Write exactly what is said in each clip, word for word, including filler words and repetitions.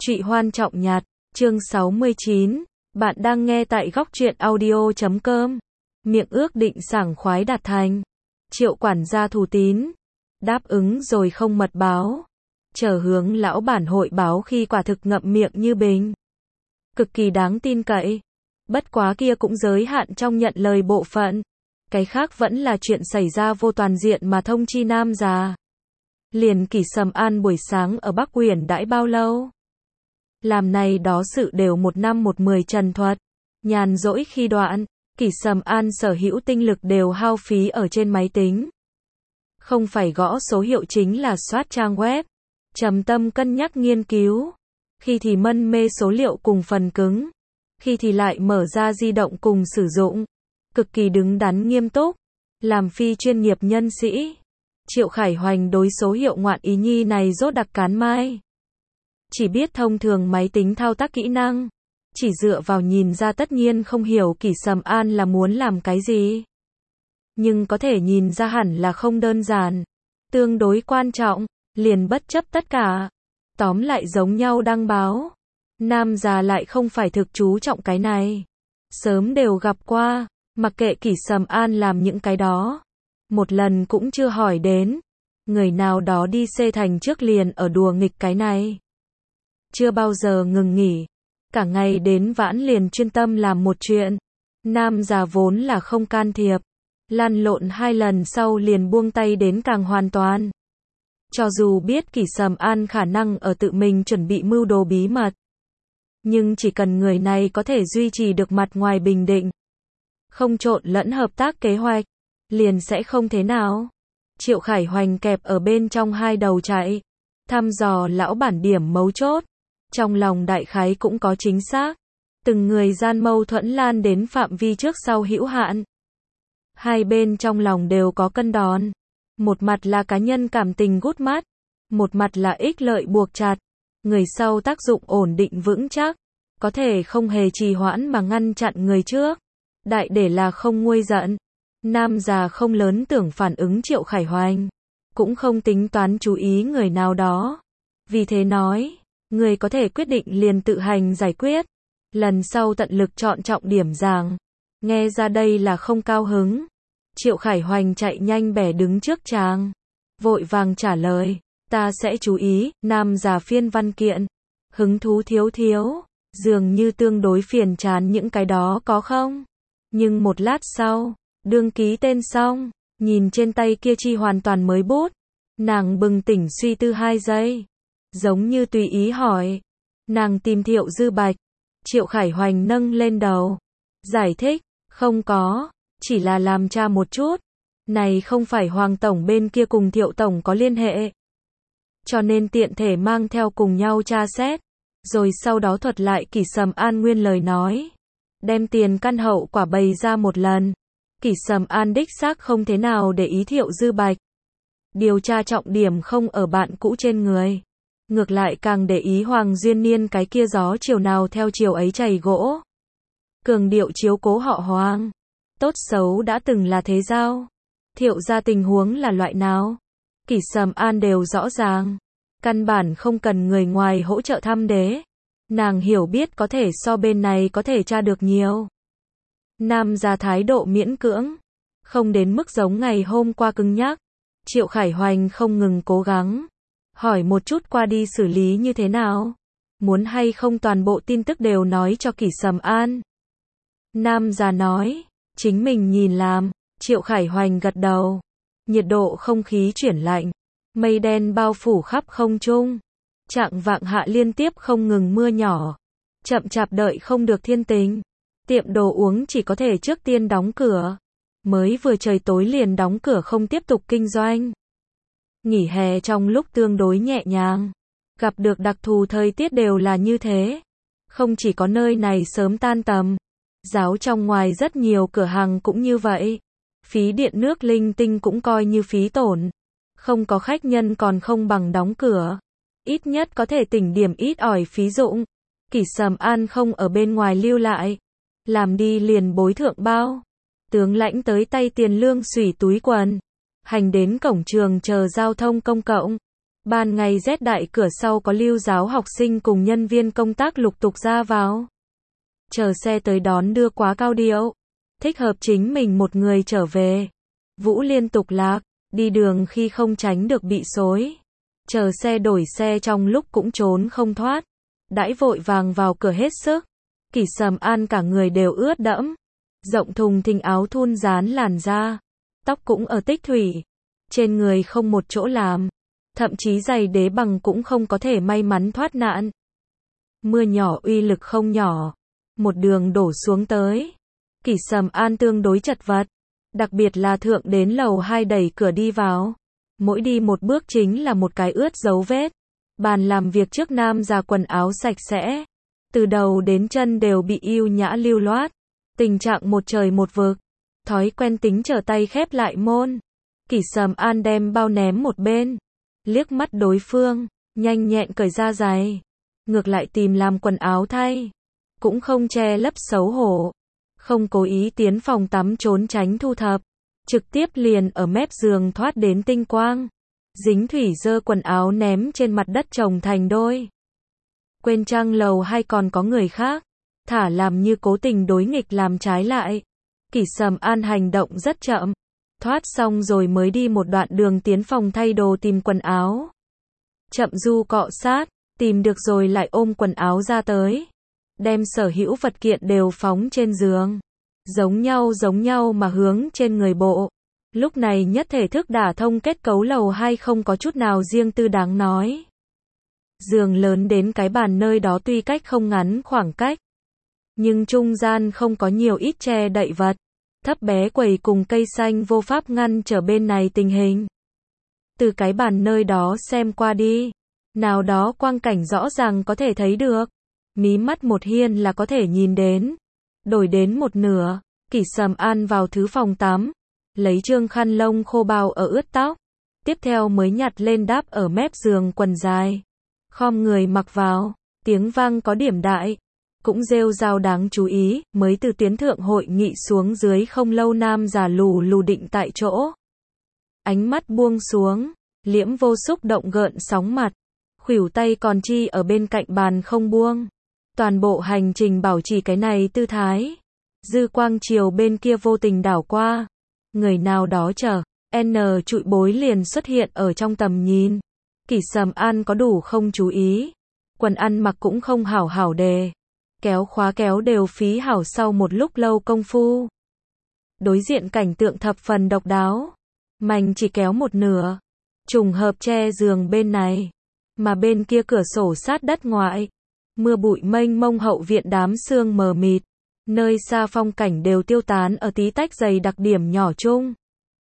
Trụy Hoan Trọng Nhạt, chương sáu mươi chín. Bạn đang nghe tại góc truyện audio chấm com. Miệng ước định sảng khoái đạt thành. Triệu quản gia thủ tín. Đáp ứng rồi không mật báo. Chờ hướng lão bản hội báo khi quả thực ngậm miệng như bình. Cực kỳ đáng tin cậy. Bất quá kia cũng giới hạn trong nhận lời bộ phận. Cái khác vẫn là chuyện xảy ra vô toàn diện mà thông chi nam già. Liền Kỷ Sầm An buổi sáng ở Bắc Uyển đãi bao lâu? Làm này đó sự đều một năm một mười trần thuật. Nhàn rỗi khi đoạn, Kỷ Sầm An sở hữu tinh lực đều hao phí ở trên máy tính. Không phải gõ số hiệu chính là soát trang web. Trầm tâm cân nhắc nghiên cứu. Khi thì mân mê số liệu cùng phần cứng. Khi thì lại mở ra di động cùng sử dụng. Cực kỳ đứng đắn nghiêm túc. Làm phi chuyên nghiệp nhân sĩ. Triệu Khải Hoành đối số hiệu ngoạn ý nhi này rốt đặc cán mai. Chỉ biết thông thường máy tính thao tác kỹ năng. Chỉ dựa vào nhìn ra tất nhiên không hiểu Kỷ Sầm An là muốn làm cái gì. Nhưng có thể nhìn ra hẳn là không đơn giản. Tương đối quan trọng, liền bất chấp tất cả. Tóm lại giống nhau đăng báo. Nam già lại không phải thực chú trọng cái này. Sớm đều gặp qua, mặc kệ Kỷ Sầm An làm những cái đó. Một lần cũng chưa hỏi đến. Người nào đó đi xê thành trước liền ở đùa nghịch cái này. Chưa bao giờ ngừng nghỉ. Cả ngày đến vãn liền chuyên tâm làm một chuyện. Nam già vốn là không can thiệp. Lăn lộn hai lần sau liền buông tay đến càng hoàn toàn. Cho dù biết Kỷ Sầm An khả năng ở tự mình chuẩn bị mưu đồ bí mật. Nhưng chỉ cần người này có thể duy trì được mặt ngoài bình định. Không trộn lẫn hợp tác kế hoạch. Liền sẽ không thế nào. Triệu Khải Hoành kẹp ở bên trong hai đầu chạy. Thăm dò lão bản điểm mấu chốt. Trong lòng đại khái cũng có chính xác. Từng người gian mâu thuẫn lan đến phạm vi trước sau hữu hạn. Hai bên trong lòng đều có cân đòn. Một mặt là cá nhân cảm tình gút mắt. Một mặt là ích lợi buộc chặt. Người sau tác dụng ổn định vững chắc. Có thể không hề trì hoãn mà ngăn chặn người trước. Đại để là không nguôi giận. Nam già không lớn tưởng phản ứng Triệu Khải Hoành. Cũng không tính toán chú ý người nào đó. Vì thế nói. Người có thể quyết định liền tự hành giải quyết. Lần sau tận lực chọn trọng điểm giảng. Nghe ra đây là không cao hứng. Triệu Khải Hoành chạy nhanh bẻ đứng trước chàng. Vội vàng trả lời. Ta sẽ chú ý. Nam già phiên văn kiện. Hứng thú thiếu thiếu. Dường như tương đối phiền chán những cái đó có không? Nhưng một lát sau. Đương ký tên xong. Nhìn trên tay kia chi hoàn toàn mới bút. Nàng bừng tỉnh suy tư hai giây. Giống như tùy ý hỏi. Nàng tìm Thiệu Dư Bạch. Triệu Khải Hoành nâng lên đầu. Giải thích. Không có. Chỉ là làm tra một chút. Này không phải Hoàng Tổng bên kia cùng Thiệu Tổng có liên hệ. Cho nên tiện thể mang theo cùng nhau tra xét. Rồi sau đó thuật lại Kỷ Sầm An nguyên lời nói. Đem tiền căn hậu quả bày ra một lần. Kỷ Sầm An đích xác không thế nào để ý Thiệu Dư Bạch. Điều tra trọng điểm không ở bạn cũ trên người. Ngược lại càng để ý Hoàng Duyên Niên cái kia gió chiều nào theo chiều ấy chày gỗ. Cường điệu chiếu cố họ Hoàng. Tốt xấu đã từng là thế giao. Thiệu ra tình huống là loại nào? Kỷ Sầm An đều rõ ràng. Căn bản không cần người ngoài hỗ trợ thăm đế. Nàng hiểu biết có thể so bên này có thể tra được nhiều. Nam ra thái độ miễn cưỡng. Không đến mức giống ngày hôm qua cứng nhắc. Triệu Khải Hoành không ngừng cố gắng. Hỏi một chút qua đi xử lý như thế nào? Muốn hay không toàn bộ tin tức đều nói cho Kỷ Sầm An? Nam già nói. Chính mình nhìn làm. Triệu Khải Hoành gật đầu. Nhiệt độ không khí chuyển lạnh. Mây đen bao phủ khắp không trung. Trạng vạng hạ liên tiếp không ngừng mưa nhỏ. Chậm chạp đợi không được thiên tình. Tiệm đồ uống chỉ có thể trước tiên đóng cửa. Mới vừa trời tối liền đóng cửa không tiếp tục kinh doanh. Nghỉ hè trong lúc tương đối nhẹ nhàng. Gặp được đặc thù thời tiết đều là như thế. Không chỉ có nơi này sớm tan tầm. Giáo trong ngoài rất nhiều cửa hàng cũng như vậy. Phí điện nước linh tinh cũng coi như phí tổn. Không có khách nhân còn không bằng đóng cửa. Ít nhất có thể tỉnh điểm ít ỏi phí dụng. Kỷ Sầm An không ở bên ngoài lưu lại. Làm đi liền bối thượng bao. Tướng lãnh tới tay tiền lương xủy túi quần. Hành đến cổng trường chờ giao thông công cộng. Ban ngày rét đại, cửa sau có lưu giáo học sinh cùng nhân viên công tác lục tục ra vào. Chờ xe tới đón đưa quá cao điệu. Thích hợp chính mình một người trở về. Vũ liên tục lạc, đi đường khi không tránh được bị xối. Chờ xe đổi xe trong lúc cũng trốn không thoát. Đãi vội vàng vào cửa hết sức. Kỷ Sầm An cả người đều ướt đẫm. Rộng thùng thình áo thun dán làn da. Tóc cũng ở tích thủy. Trên người không một chỗ làm. Thậm chí giày đế bằng cũng không có thể may mắn thoát nạn. Mưa nhỏ uy lực không nhỏ. Một đường đổ xuống tới. Kỷ Sầm An tương đối chật vật. Đặc biệt là thượng đến lầu hai đẩy cửa đi vào. Mỗi đi một bước chính là một cái ướt dấu vết. Bàn làm việc trước nam già quần áo sạch sẽ. Từ đầu đến chân đều bị yêu nhã lưu loát. Tình trạng một trời một vực. Thói quen tính trở tay khép lại môn. Kỷ Sầm An đem bao ném một bên. Liếc mắt đối phương. Nhanh nhẹn cởi ra giày. Ngược lại tìm làm quần áo thay. Cũng không che lấp xấu hổ. Không cố ý tiến phòng tắm trốn tránh thu thập. Trực tiếp liền ở mép giường thoát đến tinh quang. Dính thủy dơ quần áo ném trên mặt đất chồng thành đôi. Quên chăng lầu hay còn có người khác. Thả làm như cố tình đối nghịch làm trái lại. Kỷ Sầm An hành động rất chậm. Thoát xong rồi mới đi một đoạn đường tiến phòng thay đồ tìm quần áo. Chậm du cọ sát, tìm được rồi lại ôm quần áo ra tới. Đem sở hữu vật kiện đều phóng trên giường. Giống nhau giống nhau mà hướng trên người bộ. Lúc này nhất thể thức đả thông kết cấu lầu hai không có chút nào riêng tư đáng nói. Giường lớn đến cái bàn nơi đó tuy cách không ngắn khoảng cách. Nhưng trung gian không có nhiều ít che đậy vật. Thấp bé quầy cùng cây xanh vô pháp ngăn trở bên này tình hình. Từ cái bàn nơi đó xem qua đi. Nào đó quang cảnh rõ ràng có thể thấy được. Mí mắt một hiên là có thể nhìn đến. Đổi đến một nửa. Kỷ Sầm An vào thứ phòng tắm. Lấy trương khăn lông khô bao ở ướt tóc. Tiếp theo mới nhặt lên đáp ở mép giường quần dài. Khom người mặc vào. Tiếng vang có điểm đại. Cũng rêu rao đáng chú ý. Mới từ tiến thượng hội nghị xuống dưới không lâu nam già lù lù định tại chỗ. Ánh mắt buông xuống. Liễm vô xúc động gợn sóng mặt. Khuỷu tay còn chi ở bên cạnh bàn không buông. Toàn bộ hành trình bảo trì cái này tư thái. Dư quang chiều bên kia vô tình đảo qua. Người nào đó chờ. N trụi bối liền xuất hiện ở trong tầm nhìn. Kỷ Sầm An có đủ không chú ý. Quần ăn mặc cũng không hảo hảo đề. Kéo khóa kéo đều phí hảo sau một lúc lâu công phu. Đối diện cảnh tượng thập phần độc đáo. Mành chỉ kéo một nửa. Trùng hợp che giường bên này. Mà bên kia cửa sổ sát đất ngoại. Mưa bụi mênh mông hậu viện đám sương mờ mịt. Nơi xa phong cảnh đều tiêu tán ở tí tách dày đặc điểm nhỏ chung.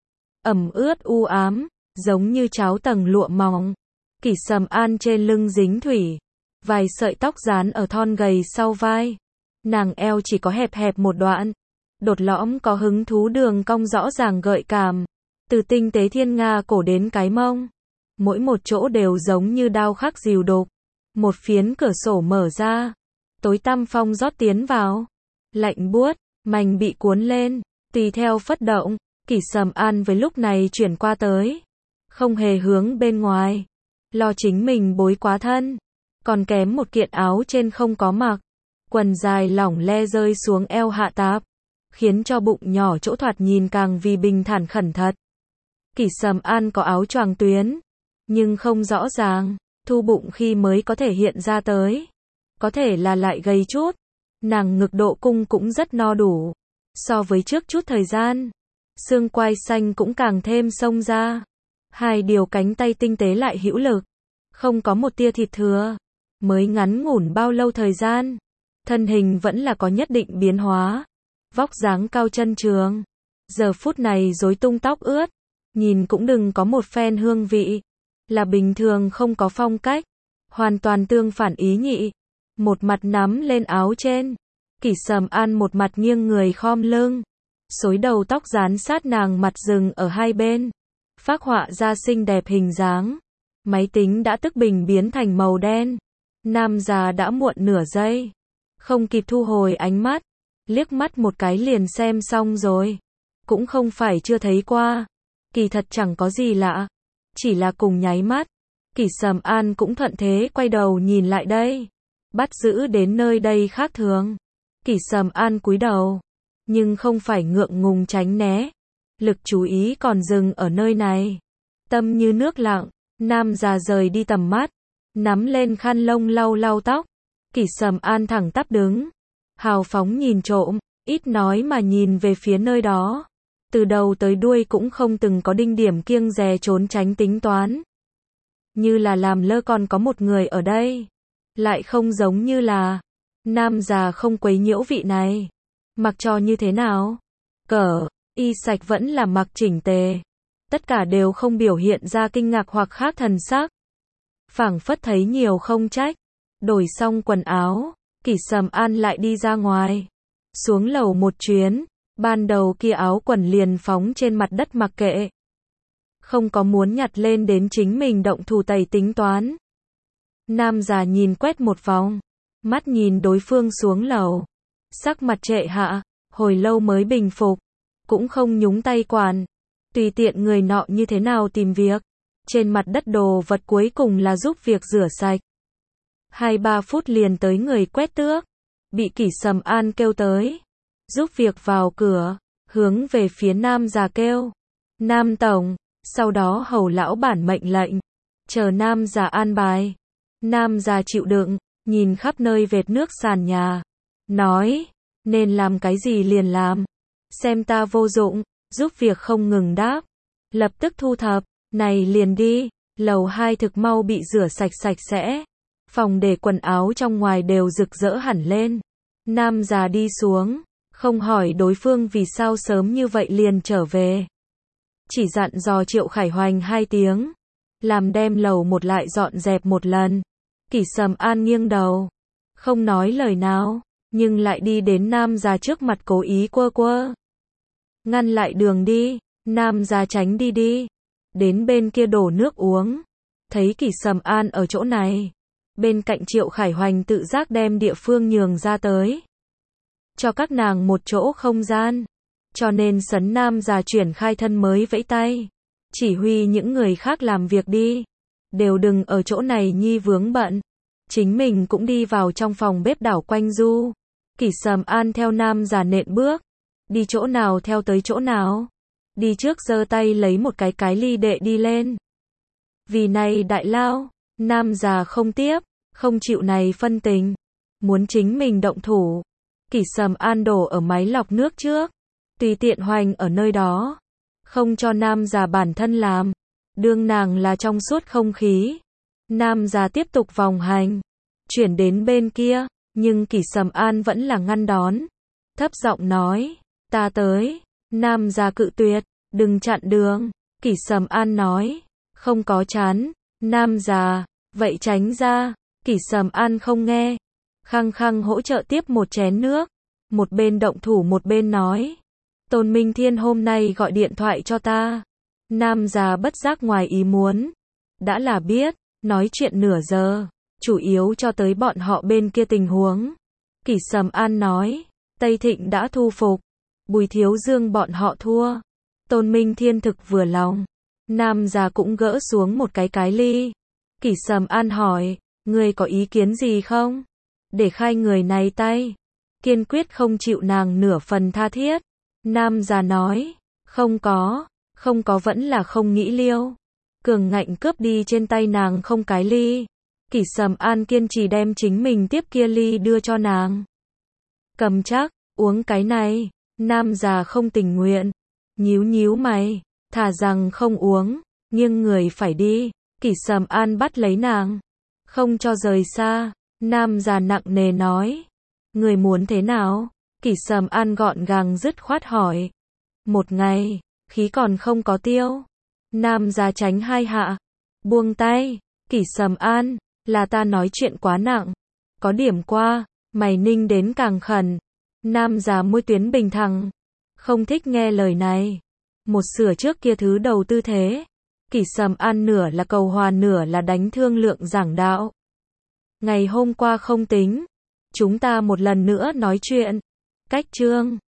Ẩm ướt u ám, giống như cháo tầng lụa mỏng. Kỷ Sầm An trên lưng dính thủy. Vài sợi tóc dán ở thon gầy sau vai. Nàng eo chỉ có hẹp hẹp một đoạn. Đột lõm có hứng thú đường cong rõ ràng gợi cảm. Từ tinh tế thiên nga cổ đến cái mông. Mỗi một chỗ đều giống như đao khắc dìu đục. Một phiến cửa sổ mở ra. Tối tăm phong rót tiến vào. Lạnh buốt, mành bị cuốn lên. Tùy theo phất động. Kỷ Sầm An với lúc này chuyển qua tới. Không hề hướng bên ngoài. Lo chính mình bối quá thân. Còn kém một kiện áo trên không có mặc. Quần dài lỏng le rơi xuống eo hạ táp. Khiến cho bụng nhỏ chỗ thoạt nhìn càng vì bình thản khẩn thật. Kỷ Sầm An có áo choàng tuyến. Nhưng không rõ ràng. Thu bụng khi mới có thể hiện ra tới. Có thể là lại gầy chút. Nàng ngực độ cung cũng rất no đủ. So với trước chút thời gian. Xương quai xanh cũng càng thêm xông ra. Hai điều cánh tay tinh tế lại hữu lực. Không có một tia thịt thừa. Mới ngắn ngủn bao lâu thời gian. Thân hình vẫn là có nhất định biến hóa. Vóc dáng cao chân trường. Giờ phút này rối tung tóc ướt. Nhìn cũng đừng có một phen hương vị. Là bình thường không có phong cách. Hoàn toàn tương phản ý nhị. Một mặt nắm lên áo trên. Kỷ Sầm An một mặt nghiêng người khom lưng. Xối đầu tóc dán sát nàng mặt rừng ở hai bên. Phác họa ra xinh đẹp hình dáng. Máy tính đã tức bình biến thành màu đen. Nam già đã muộn nửa giây. Không kịp thu hồi ánh mắt. Liếc mắt một cái liền xem xong rồi. Cũng không phải chưa thấy qua. Kỳ thật chẳng có gì lạ. Chỉ là cùng nháy mắt. Kỷ Sầm An cũng thuận thế quay đầu nhìn lại đây. Bắt giữ đến nơi đây khác thường. Kỷ Sầm An cúi đầu, nhưng không phải ngượng ngùng tránh né. Lực chú ý còn dừng ở nơi này. Tâm như nước lặng, nam già rời đi tầm mắt, nắm lên khăn lông lau lau tóc. Kỷ Sầm An thẳng tắp đứng, hào phóng nhìn trộm, ít nói mà nhìn về phía nơi đó. Từ đầu tới đuôi cũng không từng có đinh điểm kiêng dè trốn tránh tính toán. Như là làm lơ còn có một người ở đây. Lại không giống như là nam già không quấy nhiễu vị này. Mặc cho như thế nào? Cỡ, y sạch vẫn là mặc chỉnh tề. Tất cả đều không biểu hiện ra kinh ngạc hoặc khác thần sắc. Phảng phất thấy nhiều không trách. Đổi xong quần áo, Kỷ Sầm An lại đi ra ngoài. Xuống lầu một chuyến, ban đầu kia áo quần liền phóng trên mặt đất mặc kệ. Không có muốn nhặt lên đến chính mình động thủ tẩy tính toán. Nam già nhìn quét một vòng, mắt nhìn đối phương xuống lầu. Sắc mặt trệ hạ, hồi lâu mới bình phục, cũng không nhúng tay quản. Tùy tiện người nọ như thế nào tìm việc. Trên mặt đất đồ vật cuối cùng là giúp việc rửa sạch. Hai ba phút liền tới người quét tước. Bị Kỷ Sầm An kêu tới. Giúp việc vào cửa, hướng về phía nam già kêu. Nam tổng, sau đó hầu lão bản mệnh lệnh. Chờ nam già an bài. Nam già chịu đựng, nhìn khắp nơi vệt nước sàn nhà. Nói, nên làm cái gì liền làm. Xem ta vô dụng, giúp việc không ngừng đáp. Lập tức thu thập, này liền đi. Lầu hai thực mau bị rửa sạch sạch sẽ. Phòng để quần áo trong ngoài đều rực rỡ hẳn lên. Nam già đi xuống, không hỏi đối phương vì sao sớm như vậy liền trở về. Chỉ dặn dò Triệu Khải Hoành hai tiếng. Làm đem lầu một lại dọn dẹp một lần. Kỷ Sầm An nghiêng đầu, không nói lời nào, nhưng lại đi đến nam già trước mặt cố ý quơ quơ. Ngăn lại đường đi, nam già tránh đi đi. Đến bên kia đổ nước uống. Thấy Kỷ Sầm An ở chỗ này. Bên cạnh Triệu Khải Hoành tự giác đem địa phương nhường ra tới. Cho các nàng một chỗ không gian. Cho nên sấn nam già chuyển khai thân mới vẫy tay. Chỉ huy những người khác làm việc đi. Đều đừng ở chỗ này nhi vướng bận. Chính mình cũng đi vào trong phòng bếp đảo quanh du. Kỷ Sầm An theo nam già nện bước. Đi chỗ nào theo tới chỗ nào. Đi trước giơ tay lấy một cái cái ly đệ đi lên. Vì này đại lao, nam già không tiếp, không chịu này phân tình. Muốn chính mình động thủ. Kỷ Sầm An đổ ở máy lọc nước trước. Tùy tiện hoành ở nơi đó. Không cho nam già bản thân làm. Đương nàng là trong suốt không khí. Nam già tiếp tục vòng hành. Chuyển đến bên kia. Nhưng Kỷ Sầm An vẫn là ngăn đón. Thấp giọng nói. Ta tới. Nam già cự tuyệt. Đừng chặn đường. Kỷ Sầm An nói. Không có chán. Nam già. Vậy tránh ra. Kỷ Sầm An không nghe. Khăng khăng hỗ trợ tiếp một chén nước. Một bên động thủ một bên nói. Tôn Minh Thiên hôm nay gọi điện thoại cho ta. Nam già bất giác ngoài ý muốn. Đã là biết. Nói chuyện nửa giờ. Chủ yếu cho tới bọn họ bên kia tình huống. Kỷ Sầm An nói. Tây Thịnh đã thu phục. Bùi Thiếu Dương bọn họ thua. Tôn Minh Thiên thực vừa lòng. Nam già cũng gỡ xuống một cái cái ly. Kỷ Sầm An hỏi. Người có ý kiến gì không? Để khai người này tay. Kiên quyết không chịu nàng nửa phần tha thiết. Nam già nói. Không có. Không có vẫn là không nghĩ liêu. Cường ngạnh cướp đi trên tay nàng không cái ly. Kỷ Sầm An kiên trì đem chính mình tiếp kia ly đưa cho nàng. Cầm chắc, uống cái này. Nam già không tình nguyện. Nhíu nhíu mày. Thà rằng không uống. Nghiêng người phải đi. Kỷ Sầm An bắt lấy nàng. Không cho rời xa. Nam già nặng nề nói. Người muốn thế nào? Kỷ Sầm An gọn gàng dứt khoát hỏi. Một ngày, khí còn không có tiêu. Nam già tránh hai hạ. Buông tay. Kỷ Sầm An, là ta nói chuyện quá nặng. Có điểm qua, mày ninh đến càng khẩn. Nam già môi tuyến bình thẳng. Không thích nghe lời này. Một sửa trước kia thứ đầu tư thế. Kỷ Sầm An nửa là cầu hòa nửa là đánh thương lượng giảng đạo. Ngày hôm qua không tính. Chúng ta một lần nữa nói chuyện. Cách chương.